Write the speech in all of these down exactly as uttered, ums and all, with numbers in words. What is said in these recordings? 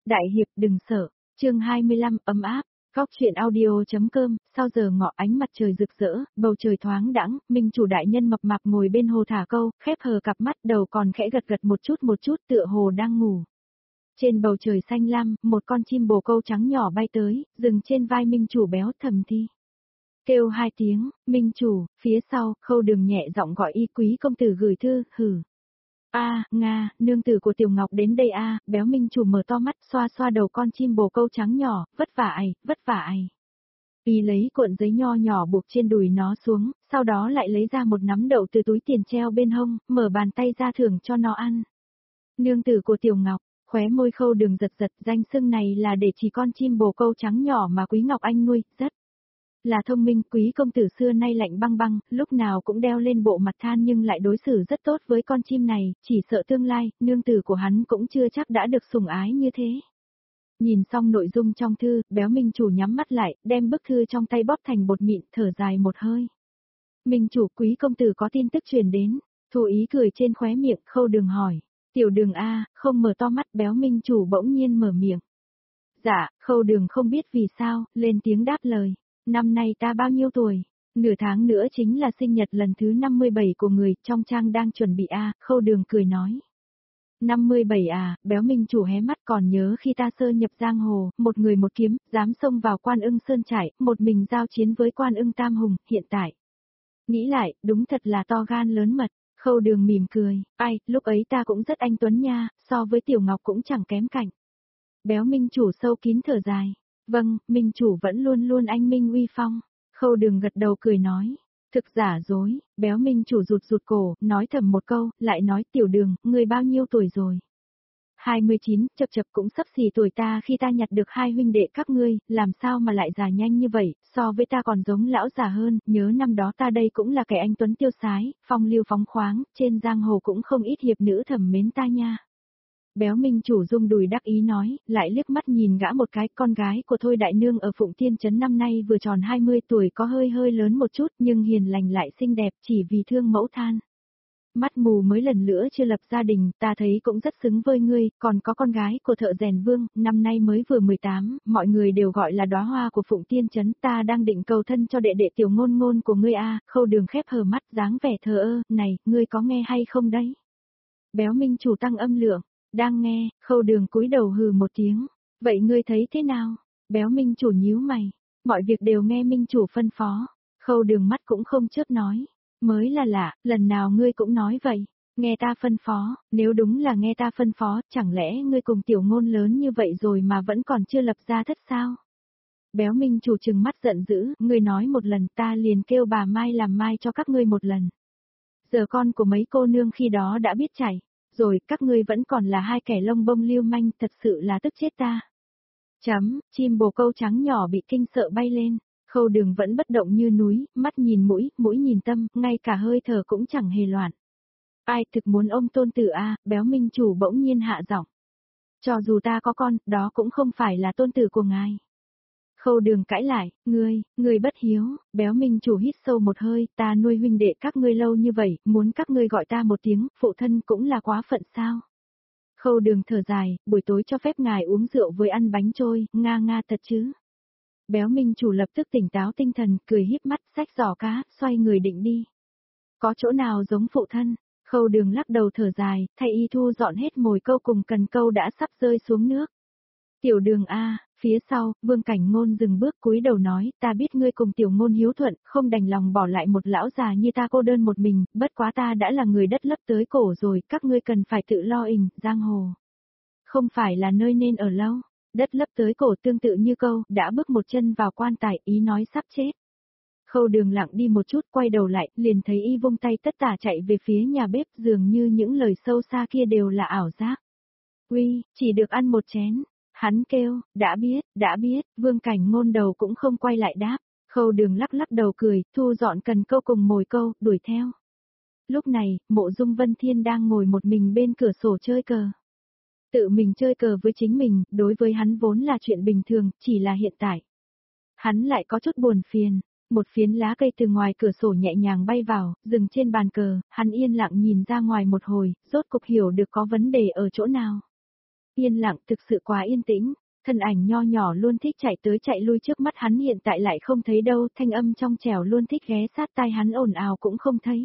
Đại hiệp đừng sợ, chương hai mươi lăm ấm áp, góc truyện audio.com, sau giờ ngọ ánh mặt trời rực rỡ, bầu trời thoáng đãng, minh chủ đại nhân mập mạp ngồi bên hồ thả câu, khép hờ cặp mắt đầu còn khẽ gật gật một chút một chút tựa hồ đang ngủ. Trên bầu trời xanh lam, một con chim bồ câu trắng nhỏ bay tới, dừng trên vai minh chủ béo Thẩm Thi. Kêu hai tiếng, minh chủ, phía sau, Khâu Đường nhẹ giọng gọi y quý công tử gửi thư, hử. A, Nga, nương tử của Tiểu Ngọc đến đây a, béo minh chủ mở to mắt xoa xoa đầu con chim bồ câu trắng nhỏ, vất vả ai, vất vả ai. Y lấy cuộn giấy nho nhỏ buộc trên đùi nó xuống, sau đó lại lấy ra một nắm đậu từ túi tiền treo bên hông, mở bàn tay ra thưởng cho nó ăn. Nương tử của Tiểu Ngọc, khóe môi Khâu Đường giật giật, danh xưng này là để chỉ con chim bồ câu trắng nhỏ mà Quý Ngọc Anh nuôi, rất là thông minh. Quý công tử xưa nay lạnh băng băng, lúc nào cũng đeo lên bộ mặt than nhưng lại đối xử rất tốt với con chim này, chỉ sợ tương lai, nương tử của hắn cũng chưa chắc đã được sủng ái như thế. Nhìn xong nội dung trong thư, béo minh chủ nhắm mắt lại, đem bức thư trong tay bóp thành bột mịn, thở dài một hơi. Minh chủ, Quý công tử có tin tức truyền đến, Thu Ý cười trên khóe miệng. Khâu Đường hỏi, Tiểu Đường a, không mở to mắt. Béo minh chủ bỗng nhiên mở miệng. Dạ, Khâu Đường không biết vì sao, lên tiếng đáp lời. Năm nay ta bao nhiêu tuổi? Nửa tháng nữa chính là sinh nhật lần thứ năm mươi bảy của người, trong trang đang chuẩn bị a. Khâu Đường cười nói. năm mươi bảy à, béo minh chủ hé mắt, còn nhớ khi ta sơ nhập giang hồ, một người một kiếm, dám xông vào Quan Ưng Sơn trại, một mình giao chiến với Quan Ưng Tam Hùng, hiện tại. Nghĩ lại, đúng thật là to gan lớn mật. Khâu Đường mỉm cười, ai, lúc ấy ta cũng rất anh tuấn nha, so với Tiểu Ngọc cũng chẳng kém cạnh. Béo minh chủ sâu kín thở dài. Vâng, minh chủ vẫn luôn luôn anh minh uy phong. Khâu Đường gật đầu cười nói. Thực giả dối, béo minh chủ rụt rụt cổ, nói thầm một câu, lại nói Tiểu Đường, người bao nhiêu tuổi rồi? hai mươi chín, chập chập cũng sắp xỉ tuổi ta khi ta nhặt được hai huynh đệ các ngươi, làm sao mà lại già nhanh như vậy, so với ta còn giống lão già hơn, nhớ năm đó ta đây cũng là kẻ anh tuấn tiêu sái, phong lưu phóng khoáng, trên giang hồ cũng không ít hiệp nữ thầm mến ta nha. Béo minh chủ rung đùi đắc ý nói, lại liếc mắt nhìn gã một cái, con gái của Thôi đại nương ở Phụng Tiên Trấn năm nay vừa tròn hai mươi tuổi, có hơi hơi lớn một chút nhưng hiền lành lại xinh đẹp, chỉ vì thương mẫu than. Mắt mù mới lần nữa chưa lập gia đình, ta thấy cũng rất xứng với ngươi, còn có con gái của Thợ Rèn Vương, năm nay mới vừa mười tám, mọi người đều gọi là đóa hoa của Phụng Tiên Trấn, ta đang định cầu thân cho đệ đệ Tiểu Ngôn Ngôn của ngươi a. Khâu Đường khép hờ mắt, dáng vẻ thờ ơ, này, ngươi có nghe hay không đấy? Béo minh chủ tăng âm lượng. Đang nghe. Khâu Đường cúi đầu hừ một tiếng. Vậy ngươi thấy thế nào? Béo minh chủ nhíu mày. Mọi việc đều nghe minh chủ phân phó. Khâu Đường mắt cũng không chớp nói. Mới là lạ, lần nào ngươi cũng nói vậy. Nghe ta phân phó, nếu đúng là nghe ta phân phó, chẳng lẽ ngươi cùng Tiểu Ngôn lớn như vậy rồi mà vẫn còn chưa lập gia thất sao? Béo minh chủ trừng mắt giận dữ, ngươi nói một lần ta liền kêu bà Mai làm mai cho các ngươi một lần. Giờ con của mấy cô nương khi đó đã biết chảy. Rồi, các ngươi vẫn còn là hai kẻ lông bông lưu manh, thật sự là tức chết ta. Chấm, chim bồ câu trắng nhỏ bị kinh sợ bay lên, Khâu Đường vẫn bất động như núi, mắt nhìn mũi, mũi nhìn tâm, ngay cả hơi thở cũng chẳng hề loạn. Ai thực muốn ôm tôn tử a? Béo minh chủ bỗng nhiên hạ giọng. Cho dù ta có con, đó cũng không phải là tôn tử của ngài. Khâu Đường cãi lại, ngươi, ngươi bất hiếu. Béo minh chủ hít sâu một hơi, ta nuôi huynh đệ các ngươi lâu như vậy, muốn các ngươi gọi ta một tiếng, phụ thân cũng là quá phận sao. Khâu Đường thở dài, buổi tối cho phép ngài uống rượu với ăn bánh trôi, nga nga thật chứ. Béo minh chủ lập tức tỉnh táo tinh thần, cười híp mắt, xách giỏ cá, xoay người định đi. Có chỗ nào giống phụ thân? Khâu Đường lắc đầu thở dài, thay y thu dọn hết mồi câu cùng cần câu đã sắp rơi xuống nước. Tiểu Đường a. Phía sau, Vương Cảnh Ngôn dừng bước cúi đầu nói, ta biết ngươi cùng Tiểu Ngôn hiếu thuận, không đành lòng bỏ lại một lão già như ta cô đơn một mình, bất quá ta đã là người đất lấp tới cổ rồi, các ngươi cần phải tự lo ình, giang hồ. Không phải là nơi nên ở lâu, đất lấp tới cổ tương tự như câu, đã bước một chân vào quan tài, ý nói sắp chết. Khâu Đường lặng đi một chút, quay đầu lại, liền thấy y vung tay tất tả chạy về phía nhà bếp, dường như những lời sâu xa kia đều là ảo giác. Uy, chỉ được ăn một chén. Hắn kêu, đã biết, đã biết, Vương Cảnh Ngôn đầu cũng không quay lại đáp. Khâu Đường lắc lắc đầu cười, thu dọn cần câu cùng mồi câu, đuổi theo. Lúc này, Mộ Dung Vân Thiên đang ngồi một mình bên cửa sổ chơi cờ. Tự mình chơi cờ với chính mình, đối với hắn vốn là chuyện bình thường, chỉ là hiện tại. Hắn lại có chút buồn phiền. Một phiến lá cây từ ngoài cửa sổ nhẹ nhàng bay vào, dừng trên bàn cờ, hắn yên lặng nhìn ra ngoài một hồi, rốt cục hiểu được có vấn đề ở chỗ nào. Yên lặng, thực sự quá yên tĩnh, thân ảnh nho nhỏ luôn thích chạy tới chạy lui trước mắt hắn hiện tại lại không thấy đâu, thanh âm trong trẻo luôn thích ghé sát tai hắn ồn ào cũng không thấy.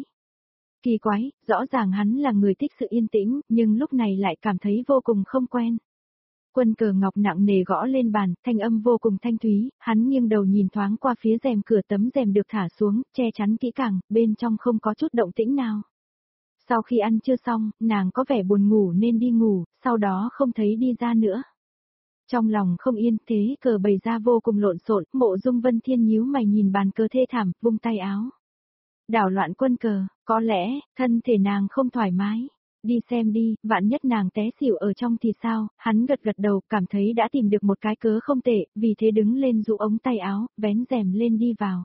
Kỳ quái, rõ ràng hắn là người thích sự yên tĩnh, nhưng lúc này lại cảm thấy vô cùng không quen. Quân cờ ngọc nặng nề gõ lên bàn, thanh âm vô cùng thanh thúy, hắn nghiêng đầu nhìn thoáng qua phía rèm cửa, tấm rèm được thả xuống, che chắn kỹ càng, bên trong không có chút động tĩnh nào. Sau khi ăn trưa xong, nàng có vẻ buồn ngủ nên đi ngủ, sau đó không thấy đi ra nữa. Trong lòng không yên, thế cờ bày ra vô cùng lộn xộn, Mộ Dung Vân Thiên nhíu mày nhìn bàn cờ thê thảm, vung tay áo. Đảo loạn quân cờ, có lẽ, thân thể nàng không thoải mái. Đi xem đi, vạn nhất nàng té xỉu ở trong thì sao, hắn gật gật đầu, cảm thấy đã tìm được một cái cớ không tệ, vì thế đứng lên dụ ống tay áo, vén rèm lên đi vào.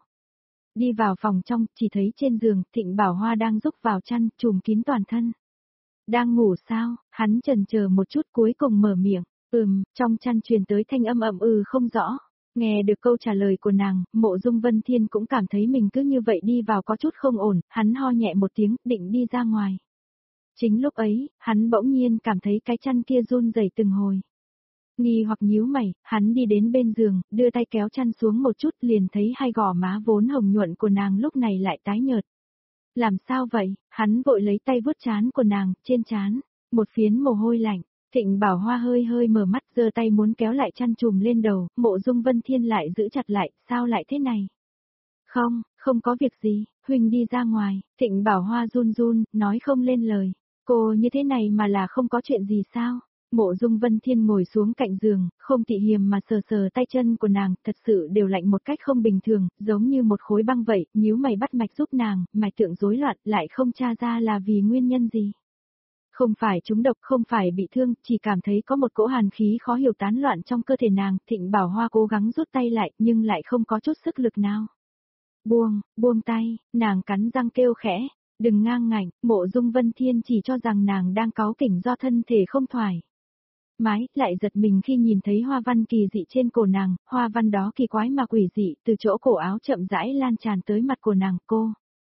Đi vào phòng trong, chỉ thấy trên giường, Thịnh Bảo Hoa đang rúc vào chăn, trùm kín toàn thân. Đang ngủ sao, hắn chần chờ một chút cuối cùng mở miệng, ừm, trong chăn truyền tới thanh âm ậm ừ không rõ. Nghe được câu trả lời của nàng, Mộ Dung Vân Thiên cũng cảm thấy mình cứ như vậy đi vào có chút không ổn, hắn ho nhẹ một tiếng, định đi ra ngoài. Chính lúc ấy, hắn bỗng nhiên cảm thấy cái chăn kia run rẩy từng hồi. Nghi hoặc nhíu mày, hắn đi đến bên giường, đưa tay kéo chăn xuống một chút liền thấy hai gò má vốn hồng nhuận của nàng lúc này lại tái nhợt. Làm sao vậy? Hắn vội lấy tay vuốt trán của nàng, trên trán, một phiến mồ hôi lạnh. Thịnh Bảo Hoa hơi hơi mở mắt giơ tay muốn kéo lại chăn trùm lên đầu, Mộ Dung Vân Thiên lại giữ chặt lại, sao lại thế này? Không, không có việc gì, huynh đi ra ngoài, Thịnh Bảo Hoa run run, nói không lên lời. Cô như thế này mà là không có chuyện gì sao? Mộ Dung Vân Thiên ngồi xuống cạnh giường, không tị hiềm mà sờ sờ tay chân của nàng, thật sự đều lạnh một cách không bình thường, giống như một khối băng vậy, nhíu mày bắt mạch giúp nàng, mạch tượng rối loạn, lại không tra ra là vì nguyên nhân gì. Không phải trúng độc, không phải bị thương, chỉ cảm thấy có một cỗ hàn khí khó hiểu tán loạn trong cơ thể nàng, Thịnh Bảo Hoa cố gắng rút tay lại, nhưng lại không có chút sức lực nào. Buông, buông tay, nàng cắn răng kêu khẽ. Đừng ngang ngạnh, Mộ Dung Vân Thiên chỉ cho rằng nàng đang cáu kỉnh do thân thể không thoải mái, lại giật mình khi nhìn thấy hoa văn kỳ dị trên cổ nàng, hoa văn đó kỳ quái mà quỷ dị, từ chỗ cổ áo chậm rãi lan tràn tới mặt của nàng, cô.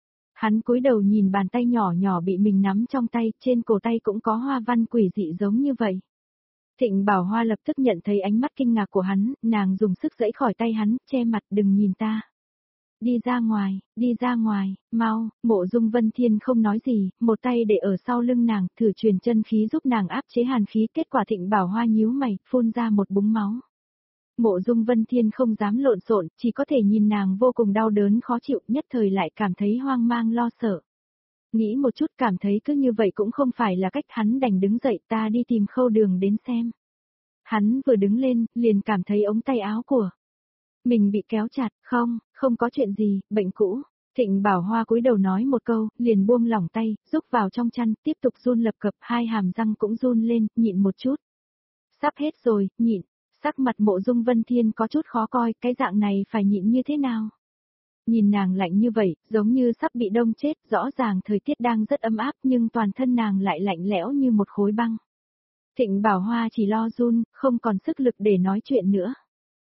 Hắn cúi đầu nhìn bàn tay nhỏ nhỏ bị mình nắm trong tay, trên cổ tay cũng có hoa văn quỷ dị giống như vậy. Thịnh Bảo Hoa lập tức nhận thấy ánh mắt kinh ngạc của hắn, nàng dùng sức giãy khỏi tay hắn, che mặt, đừng nhìn ta. Đi ra ngoài, đi ra ngoài, mau, Mộ Dung Vân Thiên không nói gì, một tay để ở sau lưng nàng, thử truyền chân khí giúp nàng áp chế hàn khí, kết quả Thịnh Bảo Hoa nhíu mày, phun ra một búng máu. Mộ Dung Vân Thiên không dám lộn xộn, chỉ có thể nhìn nàng vô cùng đau đớn khó chịu, nhất thời lại cảm thấy hoang mang lo sợ. Nghĩ một chút cảm thấy cứ như vậy cũng không phải là cách, hắn đành đứng dậy, ta đi tìm Khâu Đường đến xem. Hắn vừa đứng lên, liền cảm thấy ống tay áo của mình bị kéo chặt, không, không có chuyện gì, bệnh cũ. Thịnh Bảo Hoa cúi đầu nói một câu, liền buông lỏng tay, rúc vào trong chăn, tiếp tục run lập cập, hai hàm răng cũng run lên, nhịn một chút. Sắp hết rồi, nhịn, sắc mặt Mộ Dung Vân Thiên có chút khó coi, cái dạng này phải nhịn như thế nào? Nhìn nàng lạnh như vậy, giống như sắp bị đông chết, rõ ràng thời tiết đang rất ấm áp nhưng toàn thân nàng lại lạnh lẽo như một khối băng. Thịnh Bảo Hoa chỉ lo run, không còn sức lực để nói chuyện nữa.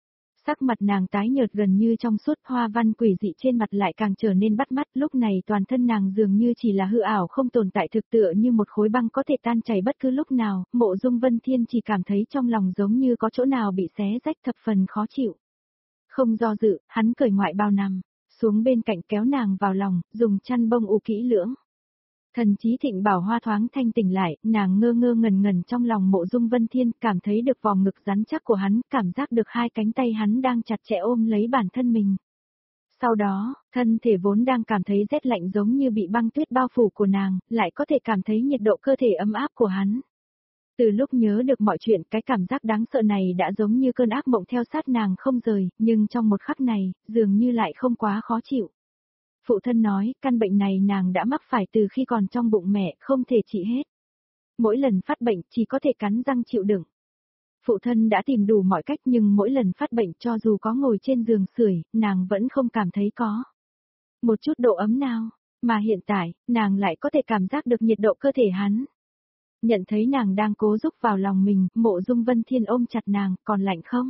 Sắc mặt nàng tái nhợt gần như trong suốt, hoa văn quỷ dị trên mặt lại càng trở nên bắt mắt, lúc này toàn thân nàng dường như chỉ là hư ảo không tồn tại, thực tựa như một khối băng có thể tan chảy bất cứ lúc nào, Mộ Dung Vân Thiên chỉ cảm thấy trong lòng giống như có chỗ nào bị xé rách, thập phần khó chịu. Không do dự, hắn cởi ngoại bao nằm, xuống bên cạnh kéo nàng vào lòng, dùng chăn bông ủ kỹ lưỡng. Thần trí Thịnh Bảo Hoa thoáng thanh tỉnh lại, nàng ngơ ngơ ngẩn ngẩn trong lòng Mộ Dung Vân Thiên, cảm thấy được vòng ngực rắn chắc của hắn, cảm giác được hai cánh tay hắn đang chặt chẽ ôm lấy bản thân mình. Sau đó, thân thể vốn đang cảm thấy rét lạnh giống như bị băng tuyết bao phủ của nàng, lại có thể cảm thấy nhiệt độ cơ thể ấm áp của hắn. Từ lúc nhớ được mọi chuyện, cái cảm giác đáng sợ này đã giống như cơn ác mộng theo sát nàng không rời, nhưng trong một khắc này, dường như lại không quá khó chịu. Phụ thân nói, căn bệnh này nàng đã mắc phải từ khi còn trong bụng mẹ, không thể trị hết. Mỗi lần phát bệnh chỉ có thể cắn răng chịu đựng. Phụ thân đã tìm đủ mọi cách nhưng mỗi lần phát bệnh cho dù có ngồi trên giường sưởi, nàng vẫn không cảm thấy có một chút độ ấm nào, mà hiện tại, nàng lại có thể cảm giác được nhiệt độ cơ thể hắn. Nhận thấy nàng đang cố rúc vào lòng mình, Mộ Dung Vân Thiên ôm chặt nàng, còn lạnh không?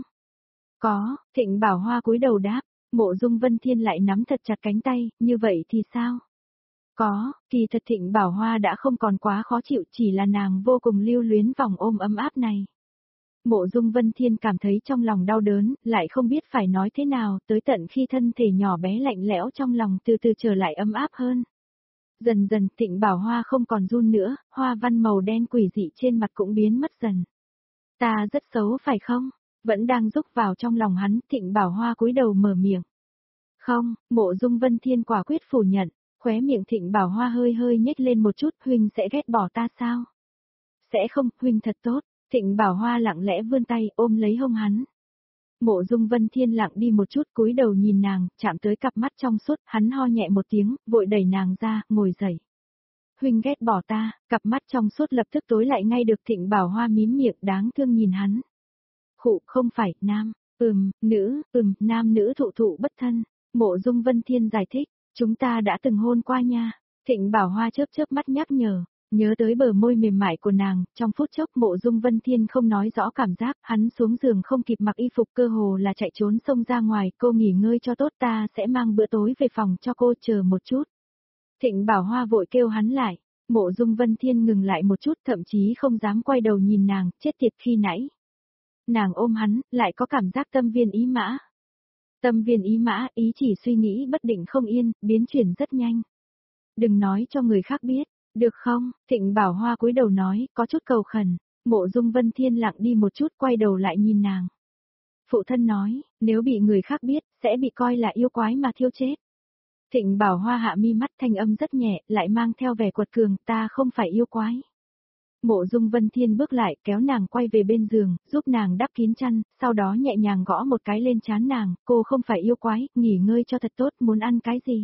Có, Thịnh Bảo Hoa cúi đầu đáp. Mộ Dung Vân Thiên lại nắm thật chặt cánh tay, như vậy thì sao? Có, kỳ thật Thịnh Bảo Hoa đã không còn quá khó chịu, chỉ là nàng vô cùng lưu luyến vòng ôm ấm áp này. Mộ Dung Vân Thiên cảm thấy trong lòng đau đớn, lại không biết phải nói thế nào, tới tận khi thân thể nhỏ bé lạnh lẽo trong lòng từ từ trở lại ấm áp hơn. Dần dần Thịnh Bảo Hoa không còn run nữa, hoa văn màu đen quỷ dị trên mặt cũng biến mất dần. Ta rất xấu phải không? Vẫn đang rúc vào trong lòng hắn, Thịnh Bảo Hoa cúi đầu mở miệng. Không, Mộ Dung Vân Thiên quả quyết phủ nhận, khóe miệng Thịnh Bảo Hoa hơi hơi nhếch lên một chút, huynh sẽ ghét bỏ ta sao? Sẽ không, huynh thật tốt. Thịnh Bảo Hoa lặng lẽ vươn tay ôm lấy hông hắn. Mộ Dung Vân Thiên lặng đi một chút cúi đầu nhìn nàng, chạm tới cặp mắt trong suốt, hắn ho nhẹ một tiếng, vội đẩy nàng ra, ngồi dậy. Huynh ghét bỏ ta, cặp mắt trong suốt lập tức tối lại ngay được Thịnh Bảo Hoa mím miệng đáng thương nhìn hắn. Khụ không phải, nam, ừm, nữ, ừm, nam nữ thụ thụ bất thân. Mộ Dung Vân Thiên giải thích, chúng ta đã từng hôn qua nha. Thịnh Bảo Hoa chớp chớp mắt nhắc nhở. Nhớ tới bờ môi mềm mại của nàng, trong phút chốc Mộ Dung Vân Thiên không nói rõ cảm giác, hắn xuống giường không kịp mặc y phục cơ hồ là chạy trốn xông ra ngoài, cô nghỉ ngơi cho tốt ta sẽ mang bữa tối về phòng cho cô chờ một chút. Thịnh Bảo Hoa vội kêu hắn lại, Mộ Dung Vân Thiên ngừng lại một chút thậm chí không dám quay đầu nhìn nàng, chết tiệt khi nãy. Nàng ôm hắn, lại có cảm giác tâm viên ý mã. Tâm viên ý mã, ý chỉ suy nghĩ bất định không yên, biến chuyển rất nhanh. Đừng nói cho người khác biết. Được không? Thịnh Bảo Hoa cúi đầu nói, có chút cầu khẩn. Mộ Dung Vân Thiên lặng đi một chút quay đầu lại nhìn nàng. Phụ thân nói, nếu bị người khác biết, sẽ bị coi là yêu quái mà thiêu chết. Thịnh Bảo Hoa hạ mi mắt thanh âm rất nhẹ, lại mang theo vẻ quật cường, ta không phải yêu quái. Mộ Dung Vân Thiên bước lại, kéo nàng quay về bên giường, giúp nàng đắp kín chăn, sau đó nhẹ nhàng gõ một cái lên trán nàng, cô không phải yêu quái, nghỉ ngơi cho thật tốt, muốn ăn cái gì?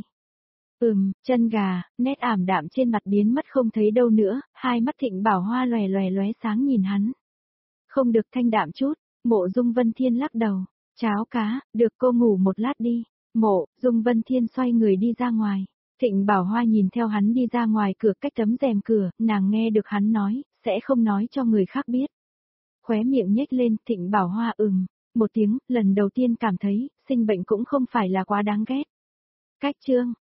Ừm, chân gà, nét ảm đạm trên mặt biến mất không thấy đâu nữa, hai mắt Thịnh Bảo Hoa lòe lòe lóe sáng nhìn hắn. Không được thanh đạm chút, Mộ Dung Vân Thiên lắc đầu, cháo cá, được cô ngủ một lát đi. Mộ Dung Vân Thiên xoay người đi ra ngoài, Thịnh Bảo Hoa nhìn theo hắn đi ra ngoài cửa cách tấm rèm cửa, nàng nghe được hắn nói, sẽ không nói cho người khác biết. Khóe miệng nhếch lên, Thịnh Bảo Hoa ừm, một tiếng, lần đầu tiên cảm thấy, sinh bệnh cũng không phải là quá đáng ghét. Cách chương